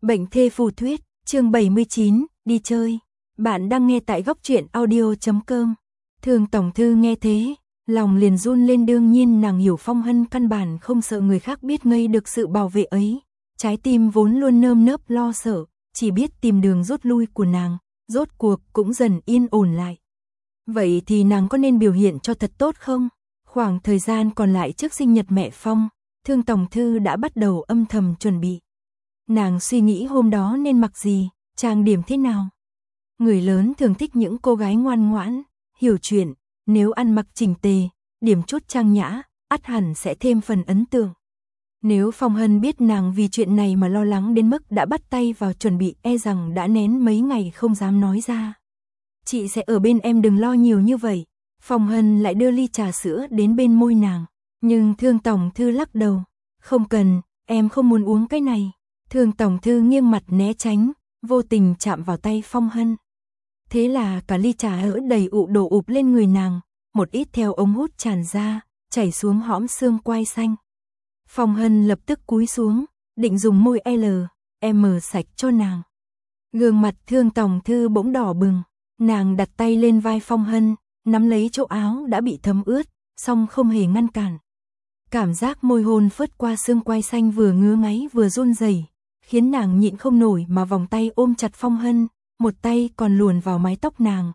Bệnh thê phù thuyết, chương 79, đi chơi. Bạn đang nghe tại góc truyện audio.com. Thường tổng thư nghe thế, lòng liền run lên, đương nhiên nàng hiểu Phong Hân căn bản không sợ người khác biết ngây được sự bảo vệ ấy. Trái tim vốn luôn nơm nớp lo sợ, chỉ biết tìm đường rút lui của nàng, rốt cuộc cũng dần yên ổn lại. Vậy thì nàng có nên biểu hiện cho thật tốt không? Khoảng thời gian còn lại trước sinh nhật mẹ Phong, Thương tổng thư đã bắt đầu âm thầm chuẩn bị. Nàng suy nghĩ hôm đó nên mặc gì, trang điểm thế nào. Người lớn thường thích những cô gái ngoan ngoãn, hiểu chuyện, nếu ăn mặc chỉnh tề, điểm chút trang nhã, ắt hẳn sẽ thêm phần ấn tượng. Nếu Phong Hân biết nàng vì chuyện này mà lo lắng đến mức đã bắt tay vào chuẩn bị, e rằng đã nén mấy ngày không dám nói ra. Chị sẽ ở bên em, đừng lo nhiều như vậy. Phong Hân lại đưa ly trà sữa đến bên môi nàng, nhưng Thương tổng thư lắc đầu. Không cần, em không muốn uống cái này. Thương tổng thư nghiêng mặt né tránh, vô tình chạm vào tay Phong Hân. Thế là cả ly trà hỡ đầy đổ ụp lên người nàng, một ít theo ống hút tràn ra, chảy xuống hõm xương quai xanh. Phong Hân lập tức cúi xuống, định dùng môi M sạch cho nàng. Gương mặt Thương tổng thư bỗng đỏ bừng, nàng đặt tay lên vai Phong Hân, nắm lấy chỗ áo đã bị thấm ướt, song không hề ngăn cản. Cảm giác môi hôn phớt qua xương quai xanh vừa ngứa ngáy vừa run rẩy, khiến nàng nhịn không nổi mà vòng tay ôm chặt Phong Hân, một tay còn luồn vào mái tóc nàng.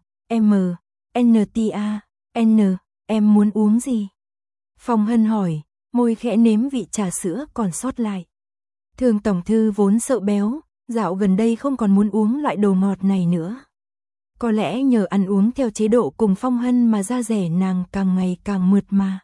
Em muốn uống gì? Phong Hân hỏi, môi khẽ nếm vị trà sữa còn sót lại. Thương tổng thư vốn sợ béo, dạo gần đây không còn muốn uống loại đồ ngọt này nữa. Có lẽ nhờ ăn uống theo chế độ cùng Phong Hân mà da dẻ nàng càng ngày càng mượt mà.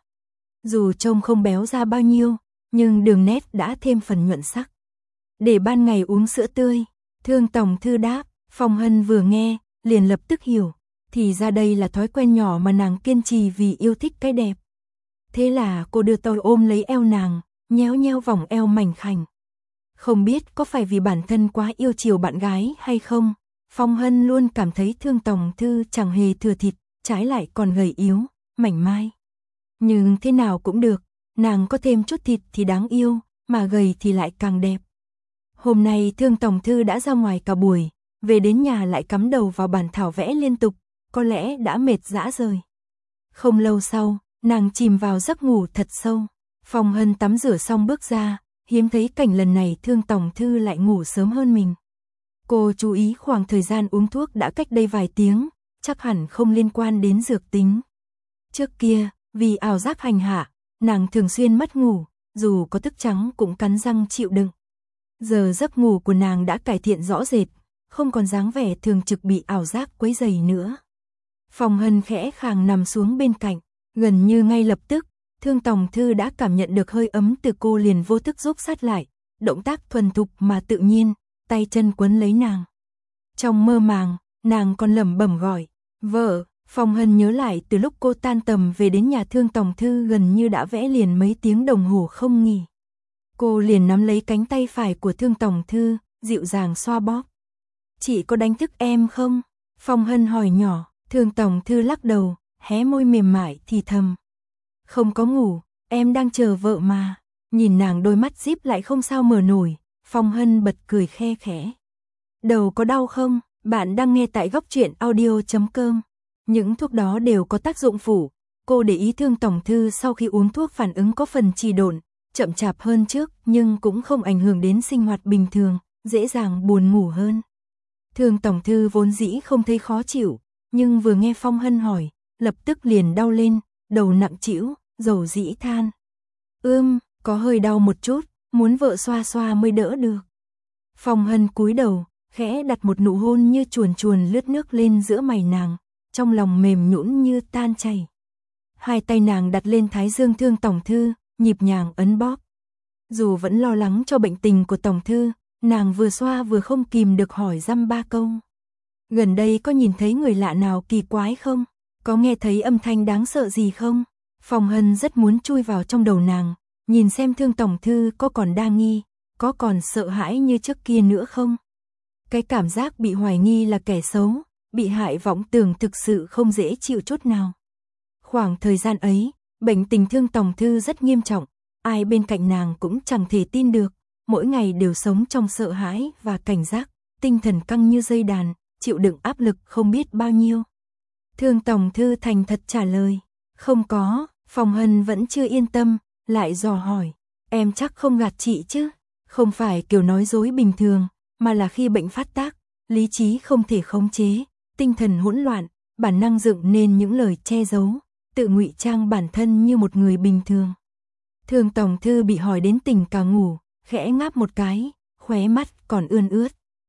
Dù trông không béo ra bao nhiêu, nhưng đường nét đã thêm phần nhuận sắc. Để ban ngày uống sữa tươi, Thương tổng thư đáp. Phong Hân vừa nghe, liền lập tức hiểu, thì ra đây là thói quen nhỏ mà nàng kiên trì vì yêu thích cái đẹp. Thế là cô đưa tay ôm lấy eo nàng, nhéo nhéo vòng eo mảnh khảnh. Không biết có phải vì bản thân quá yêu chiều bạn gái hay không, Phong Hân luôn cảm thấy Thương tổng thư chẳng hề thừa thịt, trái lại còn gầy yếu, mảnh mai. Nhưng thế nào cũng được, nàng có thêm chút thịt thì đáng yêu, mà gầy thì lại càng đẹp. Hôm nay Thương tổng thư đã ra ngoài cả buổi, về đến nhà lại cắm đầu vào bàn thảo vẽ liên tục, có lẽ đã mệt rã rời. Không lâu sau, nàng chìm vào giấc ngủ thật sâu. Phong Hân tắm rửa xong bước ra, hiếm thấy cảnh lần này Thương tổng thư lại ngủ sớm hơn mình. Cô chú ý khoảng thời gian uống thuốc đã cách đây vài tiếng, chắc hẳn không liên quan đến dược tính. Trước kia, vì ảo giác hành hạ, nàng thường xuyên mất ngủ, dù có thức trắng cũng cắn răng chịu đựng. Giờ giấc ngủ của nàng đã cải thiện rõ rệt, không còn dáng vẻ thường trực bị ảo giác quấy rầy nữa. Phong Hân khẽ khàng nằm xuống bên cạnh, gần như ngay lập tức, Thương tổng thư đã cảm nhận được hơi ấm từ cô, liền vô thức giúp sát lại, động tác thuần thục mà tự nhiên, tay chân quấn lấy nàng. Trong mơ màng, nàng còn lẩm bẩm gọi, vợ. Phong Hân nhớ lại từ lúc cô tan tầm về đến nhà Thương tổng thư gần như đã vẽ liền mấy tiếng đồng hồ không nghỉ. Cô liền nắm lấy cánh tay phải của Thương tổng thư, dịu dàng xoa bóp. Chị có đánh thức em không? Phong Hân hỏi nhỏ. Thương tổng thư lắc đầu, hé môi mềm mại thì thầm. Không có ngủ, em đang chờ vợ mà. Nhìn nàng đôi mắt díp lại không sao mở nổi, Phong Hân bật cười khe khẽ. Đầu có đau không? Bạn đang nghe tại góc truyện audio.com. Những thuốc đó đều có tác dụng phụ. Cô để ý Thương tổng thư sau khi uống thuốc phản ứng có phần trì độn, chậm chạp hơn trước, nhưng cũng không ảnh hưởng đến sinh hoạt bình thường, dễ dàng buồn ngủ hơn. Thương tổng thư vốn dĩ không thấy khó chịu, nhưng vừa nghe Phong Hân hỏi, lập tức liền đau lên, đầu nặng trĩu, dầu dĩ than. Có hơi đau một chút, muốn vợ xoa xoa mới đỡ được. Phong Hân cúi đầu, khẽ đặt một nụ hôn như chuồn chuồn lướt nước lên giữa mày nàng, trong lòng mềm nhũn như tan chảy. Hai tay nàng đặt lên thái dương Thương tổng thư, nhịp nhàng ấn bóp. Dù vẫn lo lắng cho bệnh tình của tổng thư, nàng vừa xoa vừa không kìm được hỏi dăm ba câu. Gần đây có nhìn thấy người lạ nào kỳ quái không? Có nghe thấy âm thanh đáng sợ gì không? Phong Hân rất muốn chui vào trong đầu nàng, nhìn xem Thương tổng thư có còn đa nghi, có còn sợ hãi như trước kia nữa không? Cái cảm giác bị hoài nghi là kẻ xấu, bị hại vọng tưởng thực sự không dễ chịu chút nào. Khoảng thời gian ấy, bệnh tình Thương tổng thư rất nghiêm trọng, ai bên cạnh nàng cũng chẳng thể tin được, mỗi ngày đều sống trong sợ hãi và cảnh giác, tinh thần căng như dây đàn, chịu đựng áp lực không biết bao nhiêu. Thương tổng thư thành thật trả lời, không có. Phong Hân vẫn chưa yên tâm, lại dò hỏi, em chắc không gạt chị chứ? Không phải kiểu nói dối bình thường, mà là khi bệnh phát tác, lý trí không thể khống chế, tinh thần hỗn loạn, bản năng dựng nên những lời che giấu, tự ngụy trang bản thân như một người bình thường. Thương tổng thư bị hỏi đến tỉnh cả ngủ, khẽ ngáp một cái, khóe mắt còn ươn ướt.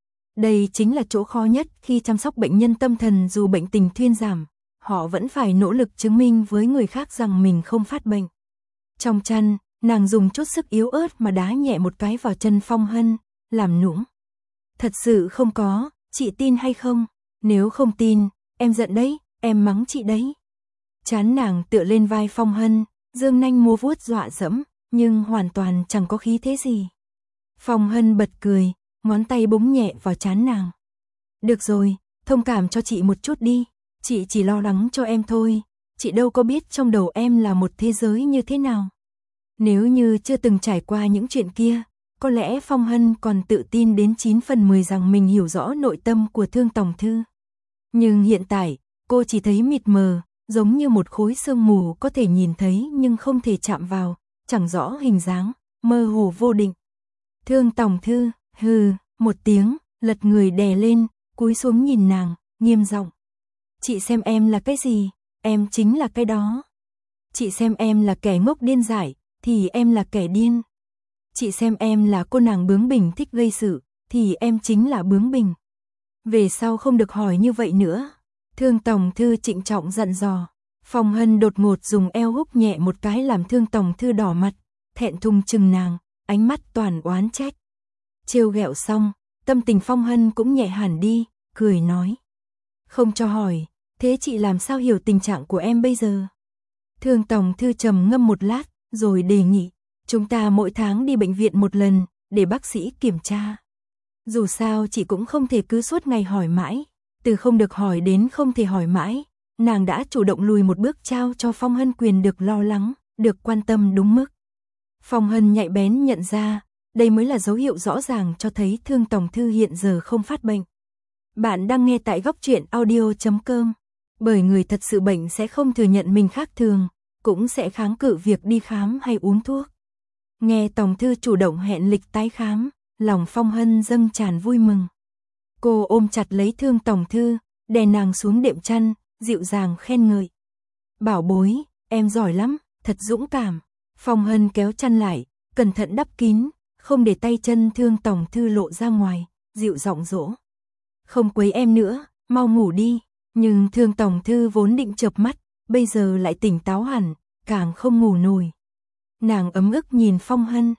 Đây chính là chỗ khó nhất khi chăm sóc bệnh nhân tâm thần, dù bệnh tình thuyên giảm, họ vẫn phải nỗ lực chứng minh với người khác rằng mình không phát bệnh. Trong chăn, nàng dùng chút sức yếu ớt mà đá nhẹ một cái vào chân Phong Hân, làm nũng. Thật sự không có, chị tin hay không? Nếu không tin, em giận đấy, em mắng chị đấy. Chán nàng tựa lên vai Phong Hân, dương nanh múa vuốt dọa dẫm, nhưng hoàn toàn chẳng có khí thế gì. Phong Hân bật cười, ngón tay búng nhẹ vào trán nàng. Được rồi, thông cảm cho chị một chút đi, chị chỉ lo lắng cho em thôi, chị đâu có biết trong đầu em là một thế giới như thế nào. Nếu như chưa từng trải qua những chuyện kia, có lẽ Phong Hân còn tự tin đến 9 phần 10 rằng mình hiểu rõ nội tâm của Thương tổng thư. Nhưng hiện tại, cô chỉ thấy mịt mờ, giống như một khối sương mù có thể nhìn thấy nhưng không thể chạm vào, chẳng rõ hình dáng, mơ hồ vô định. Thương tổng thư, hừ, một tiếng, lật người đè lên, cúi xuống nhìn nàng, nghiêm giọng. Chị xem em là cái gì, em chính là cái đó. Chị xem em là kẻ ngốc điên dại, thì em là kẻ điên. Chị xem em là cô nàng bướng bỉnh thích gây sự, thì em chính là bướng bỉnh. Về sau không được hỏi như vậy nữa. Thương tổng thư trịnh trọng dặn dò. Phong Hân đột ngột dùng eo húc nhẹ một cái làm Thương tổng thư đỏ mặt, thẹn thùng chừng nàng, ánh mắt toàn oán trách. Trêu ghẹo xong, tâm tình Phong Hân cũng nhẹ hẳn đi, cười nói. Không cho hỏi, thế chị làm sao hiểu tình trạng của em bây giờ? Thương tổng thư trầm ngâm một lát, rồi đề nghị, chúng ta mỗi tháng đi bệnh viện một lần, để bác sĩ kiểm tra. Dù sao chị cũng không thể cứ suốt ngày hỏi mãi, từ không được hỏi đến không thể hỏi mãi, nàng đã chủ động lùi một bước trao cho Phong Hân quyền được lo lắng, được quan tâm đúng mức. Phong Hân nhạy bén nhận ra, đây mới là dấu hiệu rõ ràng cho thấy Thương tổng thư hiện giờ không phát bệnh. Bạn đang nghe tại Góc Truyện Audio.com, bởi người thật sự bệnh sẽ không thừa nhận mình khác thường, cũng sẽ kháng cự việc đi khám hay uống thuốc. Nghe tổng thư chủ động hẹn lịch tái khám, lòng Phong Hân dâng tràn vui mừng. Cô ôm chặt lấy Thương tổng thư, đè nàng xuống đệm chăn, dịu dàng khen ngợi. Bảo bối, em giỏi lắm, thật dũng cảm. Phong Hân kéo chăn lại, cẩn thận đắp kín, không để tay chân Thương tổng thư lộ ra ngoài, dịu giọng dỗ. Không quấy em nữa, mau ngủ đi. Nhưng Thương tổng thư vốn định chợp mắt, bây giờ lại tỉnh táo hẳn, càng không ngủ nổi. Nàng ấm ức nhìn Phong Hân,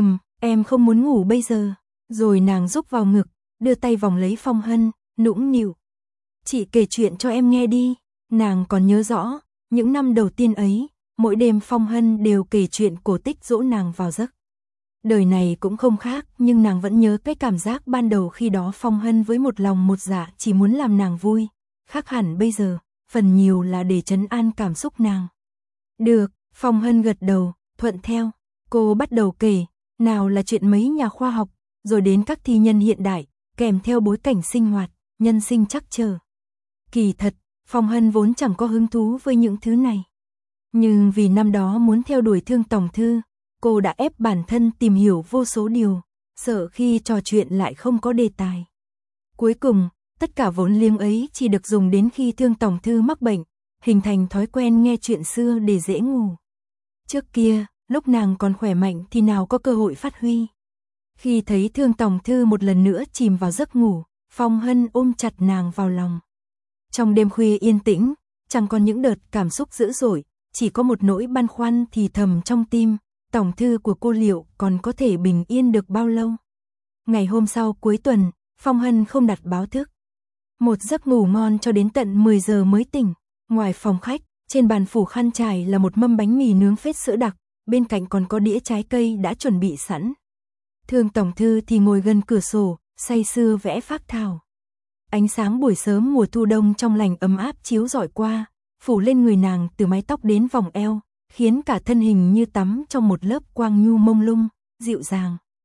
em không muốn ngủ bây giờ. Rồi nàng rúc vào ngực, đưa tay vòng lấy Phong Hân, nũng nịu. Chị kể chuyện cho em nghe đi. Nàng còn nhớ rõ, những năm đầu tiên ấy, mỗi đêm Phong Hân đều kể chuyện cổ tích dỗ nàng vào giấc. Đời này cũng không khác, nhưng nàng vẫn nhớ cái cảm giác ban đầu khi đó Phong Hân với một lòng một dạ chỉ muốn làm nàng vui. Khác hẳn bây giờ, phần nhiều là để trấn an cảm xúc nàng. Được, Phong Hân gật đầu, thuận theo. Cô bắt đầu kể, nào là chuyện mấy nhà khoa học, rồi đến các thi nhân hiện đại, kèm theo bối cảnh sinh hoạt, nhân sinh trắc trở. Kỳ thật, Phong Hân vốn chẳng có hứng thú với những thứ này. Nhưng vì năm đó muốn theo đuổi Thương tổng thư, cô đã ép bản thân tìm hiểu vô số điều, sợ khi trò chuyện lại không có đề tài. Cuối cùng, tất cả vốn liếng ấy chỉ được dùng đến khi Thương tổng thư mắc bệnh, hình thành thói quen nghe chuyện xưa để dễ ngủ. Trước kia, lúc nàng còn khỏe mạnh thì nào có cơ hội phát huy. Khi thấy Thương tổng thư một lần nữa chìm vào giấc ngủ, Phong Hân ôm chặt nàng vào lòng. Trong đêm khuya yên tĩnh, chẳng còn những đợt cảm xúc dữ dội, chỉ có một nỗi băn khoăn thì thầm trong tim, tổng thư của cô liệu còn có thể bình yên được bao lâu. Ngày hôm sau cuối tuần, Phong Hân không đặt báo thức. Một giấc ngủ ngon cho đến tận 10 giờ mới tỉnh. Ngoài phòng khách, trên bàn phủ khăn trải là một mâm bánh mì nướng phết sữa đặc, bên cạnh còn có đĩa trái cây đã chuẩn bị sẵn. Thương tổng thư thì ngồi gần cửa sổ, say sưa vẽ phác thảo. Ánh sáng buổi sớm mùa thu đông trong lành ấm áp chiếu rọi qua, phủ lên người nàng từ mái tóc đến vòng eo, khiến cả thân hình như tắm trong một lớp quang nhu mông lung, dịu dàng.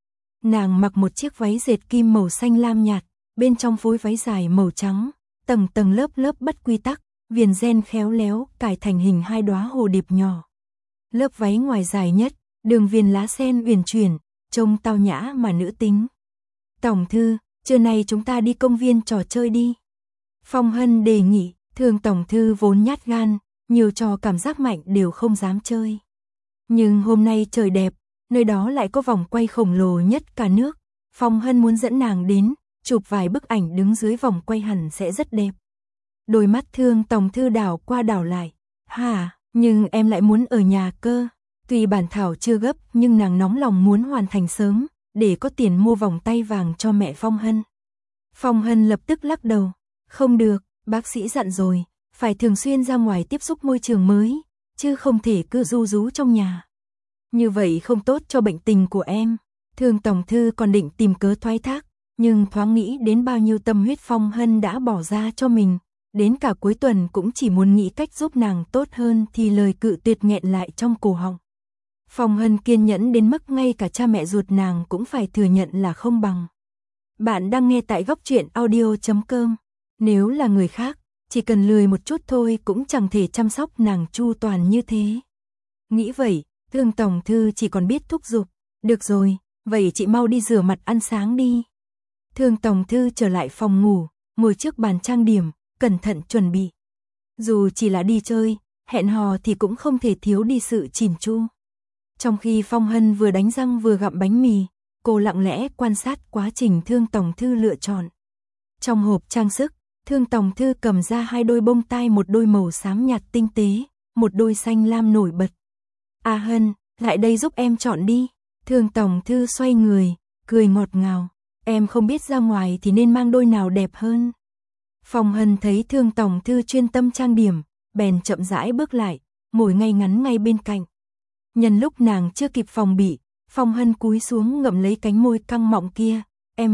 Nàng mặc một chiếc váy dệt kim màu xanh lam nhạt, bên trong phối váy dài màu trắng, tầng tầng lớp lớp bất quy tắc, viền ren khéo léo cài thành hình hai đóa hồ điệp nhỏ. Lớp váy ngoài dài nhất, đường viền lá sen uyển chuyển, trông tao nhã mà nữ tính. Tổng thư, trưa nay chúng ta đi công viên trò chơi đi. Phong Hân đề nghị, thường tổng thư vốn nhát gan, nhiều trò cảm giác mạnh đều không dám chơi. Nhưng hôm nay trời đẹp, nơi đó lại có vòng quay khổng lồ nhất cả nước. Phong Hân muốn dẫn nàng đến, chụp vài bức ảnh đứng dưới vòng quay hẳn sẽ rất đẹp. Đôi mắt thương tổng thư đảo qua đảo lại. Hả, nhưng em lại muốn ở nhà cơ. Tuy bản thảo chưa gấp nhưng nàng nóng lòng muốn hoàn thành sớm, để có tiền mua vòng tay vàng cho mẹ Phong Hân. Phong Hân lập tức lắc đầu. Không được, bác sĩ dặn rồi, phải thường xuyên ra ngoài tiếp xúc môi trường mới, chứ không thể cứ ru rú trong nhà. Như vậy không tốt cho bệnh tình của em. Thường tổng thư còn định tìm cớ thoái thác, nhưng thoáng nghĩ đến bao nhiêu tâm huyết Phong Hân đã bỏ ra cho mình, đến cả cuối tuần cũng chỉ muốn nghĩ cách giúp nàng tốt hơn thì lời cự tuyệt nghẹn lại trong cổ họng. Phong Hân kiên nhẫn đến mức ngay cả cha mẹ ruột nàng cũng phải thừa nhận là không bằng. Bạn đang nghe tại Góc Truyện Audio.com. Nếu là người khác, chỉ cần lười một chút thôi cũng chẳng thể chăm sóc nàng chu toàn như thế. Nghĩ vậy, Thương tổng thư chỉ còn biết thúc giục. Được rồi, vậy chị mau đi rửa mặt ăn sáng đi. Thương tổng thư trở lại phòng ngủ, ngồi trước bàn trang điểm, cẩn thận chuẩn bị. Dù chỉ là đi chơi, hẹn hò thì cũng không thể thiếu đi sự chỉn chu. Trong khi Phong Hân vừa đánh răng vừa gặm bánh mì, cô lặng lẽ quan sát quá trình Thương tổng thư lựa chọn. Trong hộp trang sức, Thương tổng thư cầm ra hai đôi bông tai, một đôi màu xám nhạt tinh tế, một đôi xanh lam nổi bật. A Hân, lại đây giúp em chọn đi. Thương tổng thư xoay người, cười ngọt ngào. Em không biết ra ngoài thì nên mang đôi nào đẹp hơn. Phong Hân thấy Thương tổng thư chuyên tâm trang điểm, bèn chậm rãi bước lại, ngồi ngay ngắn ngay bên cạnh. Nhân lúc nàng chưa kịp phòng bị, Phong Hân cúi xuống ngậm lấy cánh môi căng mọng kia,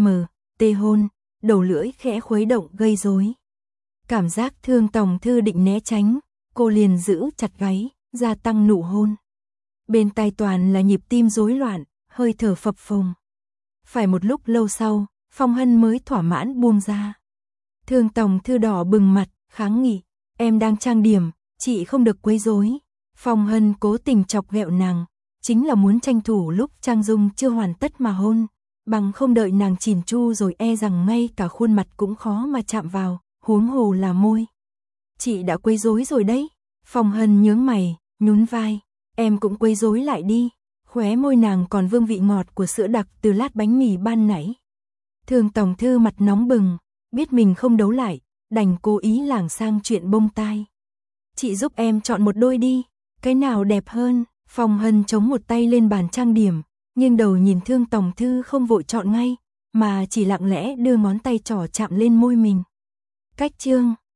tê hôn, đầu lưỡi khẽ khuấy động gây rối. Cảm giác Thương tổng thư định né tránh, cô liền giữ chặt gáy, gia tăng nụ hôn. Bên tai toàn là nhịp tim rối loạn, hơi thở phập phồng. Phải một lúc lâu sau, Phong Hân mới thỏa mãn buông ra. Thương tổng thư đỏ bừng mặt, kháng nghị, em đang trang điểm, chị không được quấy rối. Phong Hân cố tình chọc ghẹo nàng, chính là muốn tranh thủ lúc trang dung chưa hoàn tất mà hôn, bằng không đợi nàng chỉn chu rồi e rằng ngay cả khuôn mặt cũng khó mà chạm vào, huống hồ là môi. Chị đã quấy rối rồi đấy. Phong Hân nhướng mày, nhún vai, em cũng quấy rối lại đi. Khóe môi nàng còn vương vị ngọt của sữa đặc từ lát bánh mì ban nãy. Thương tổng thư mặt nóng bừng, biết mình không đấu lại, đành cố ý lảng sang chuyện bông tai. Chị giúp em chọn một đôi đi, cái nào đẹp hơn? Phong Hân chống một tay lên bàn trang điểm, nhưng đầu nhìn Thương tổng thư không vội chọn ngay, mà chỉ lặng lẽ đưa ngón tay trỏ chạm lên môi mình. Cách chương